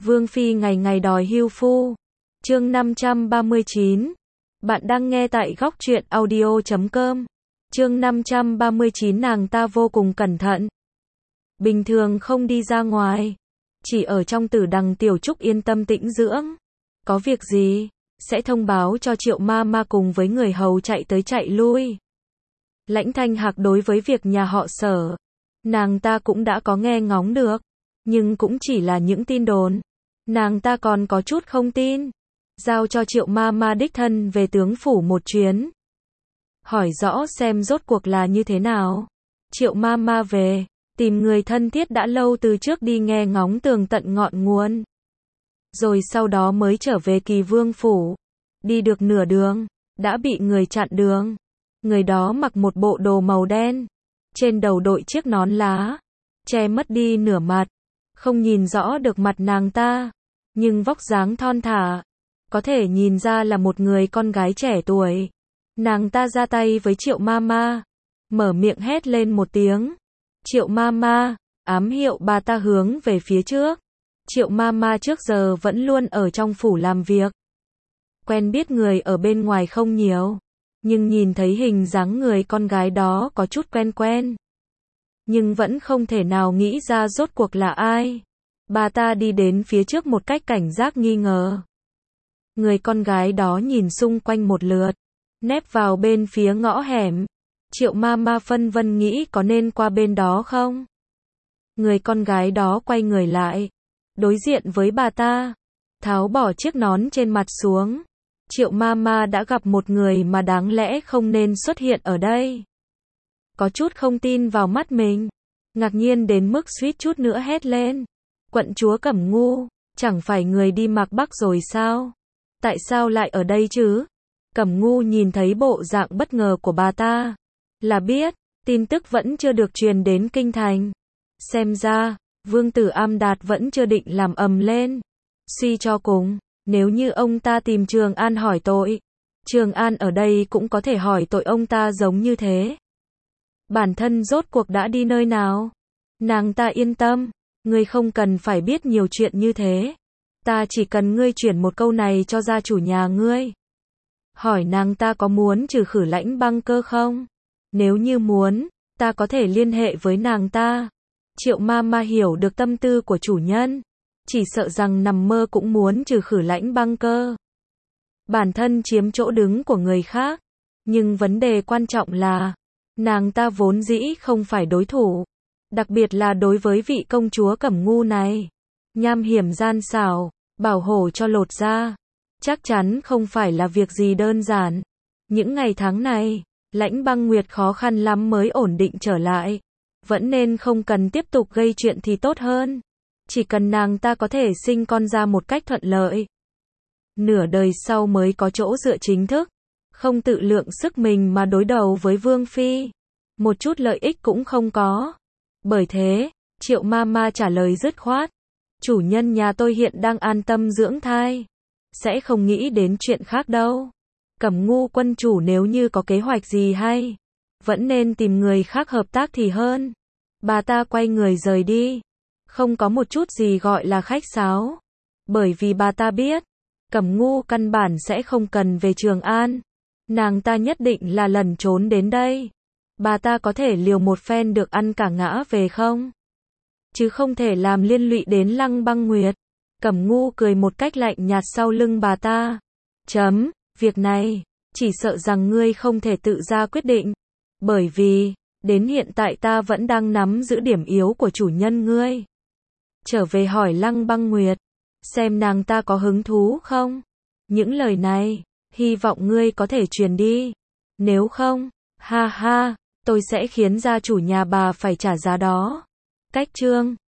Vương Phi ngày ngày đòi hưu phu. Chương 539. Bạn đang nghe tại góc truyện audio.com. Chương 539 nàng ta vô cùng cẩn thận. Bình thường không đi ra ngoài. Chỉ ở trong Tử Đằng Tiểu Trúc yên tâm tĩnh dưỡng. Có việc gì, sẽ thông báo cho Triệu ma ma cùng với người hầu chạy tới chạy lui. Lãnh Thanh Hạc đối với việc nhà họ Sở, nàng ta cũng đã có nghe ngóng được. Nhưng cũng chỉ là những tin đồn. Nàng ta còn có chút không tin. Giao cho Triệu ma ma đích thân về tướng phủ một chuyến. Hỏi rõ xem rốt cuộc là như thế nào. Triệu ma ma về, tìm người thân thiết đã lâu từ trước đi nghe ngóng tường tận ngọn nguồn. Rồi sau đó mới trở về Kỳ Vương phủ. Đi được nửa đường, đã bị người chặn đường. Người đó mặc một bộ đồ màu đen. Trên đầu đội chiếc nón lá. Che mất đi nửa mặt. Không nhìn rõ được mặt nàng ta. Nhưng vóc dáng thon thả. Có thể nhìn ra là một người con gái trẻ tuổi. Nàng ta ra tay với Triệu ma ma. Mở miệng hét lên một tiếng. Triệu ma ma, ám hiệu bà ta hướng về phía trước. Triệu ma ma trước giờ vẫn luôn ở trong phủ làm việc. Quen biết người ở bên ngoài không nhiều. Nhưng nhìn thấy hình dáng người con gái đó có chút quen quen. Nhưng vẫn không thể nào nghĩ ra rốt cuộc là ai. Bà ta đi đến phía trước một cách cảnh giác nghi ngờ. Người con gái đó nhìn xung quanh một lượt. Nép vào bên phía ngõ hẻm. Triệu ma ma phân vân nghĩ có nên qua bên đó không? Người con gái đó quay người lại. Đối diện với bà ta. Tháo bỏ chiếc nón trên mặt xuống. Triệu ma ma đã gặp một người mà đáng lẽ không nên xuất hiện ở đây. Có chút không tin vào mắt mình. Ngạc nhiên đến mức suýt chút nữa hét lên. Quận chúa Cẩm Ngu, chẳng phải người đi Mạc Bắc rồi sao? Tại sao lại ở đây chứ? Cẩm Ngu nhìn thấy bộ dạng bất ngờ của bà ta. Là biết, tin tức vẫn chưa được truyền đến kinh thành. Xem ra, Vương tử Am Đạt vẫn chưa định làm ầm lên. Suy cho cùng, nếu như ông ta tìm Trường An hỏi tội, Trường An ở đây cũng có thể hỏi tội ông ta giống như thế. Bản thân rốt cuộc đã đi nơi nào? Nàng ta yên tâm, ngươi không cần phải biết nhiều chuyện như thế. Ta chỉ cần ngươi chuyển một câu này cho gia chủ nhà ngươi. Hỏi nàng ta có muốn trừ khử Lãnh Băng Cơ không? Nếu như muốn, ta có thể liên hệ với nàng ta. Triệu ma ma hiểu được tâm tư của chủ nhân. Chỉ sợ rằng nằm mơ cũng muốn trừ khử Lãnh Băng Cơ. Bản thân chiếm chỗ đứng của người khác. Nhưng vấn đề quan trọng là, nàng ta vốn dĩ không phải đối thủ. Đặc biệt là đối với vị công chúa Cẩm Ngu này. Nham hiểm gian xảo, bảo hộ cho lột da. Chắc chắn không phải là việc gì đơn giản. Những ngày tháng này, Lãnh Băng Nguyệt khó khăn lắm mới ổn định trở lại. Vẫn nên không cần tiếp tục gây chuyện thì tốt hơn. Chỉ cần nàng ta có thể sinh con ra một cách thuận lợi. Nửa đời sau mới có chỗ dựa chính thức. Không tự lượng sức mình mà đối đầu với Vương Phi. Một chút lợi ích cũng không có. Bởi thế, Triệu ma ma trả lời dứt khoát. Chủ nhân nhà tôi hiện đang an tâm dưỡng thai. Sẽ không nghĩ đến chuyện khác đâu. Cẩm Ngu quân chủ nếu như có kế hoạch gì hay, vẫn nên tìm người khác hợp tác thì hơn. Bà ta quay người rời đi. Không có một chút gì gọi là khách sáo. Bởi vì bà ta biết, Cẩm Ngu căn bản sẽ không cần về Trường An. Nàng ta nhất định là lẩn trốn đến đây. Bà ta có thể liều một phen được ăn cả ngã về không? Chứ không thể làm liên lụy đến Lăng Băng Nguyệt. Cẩm Ngu cười một cách lạnh nhạt sau lưng bà ta. Việc này, chỉ sợ rằng ngươi không thể tự ra quyết định. Bởi vì, đến hiện tại ta vẫn đang nắm giữ điểm yếu của chủ nhân ngươi. Trở về hỏi Lăng Băng Nguyệt, xem nàng ta có hứng thú không? Những lời này, hy vọng ngươi có thể truyền đi. Nếu không, ha ha, tôi sẽ khiến gia chủ nhà bà phải trả giá đó. Cách chương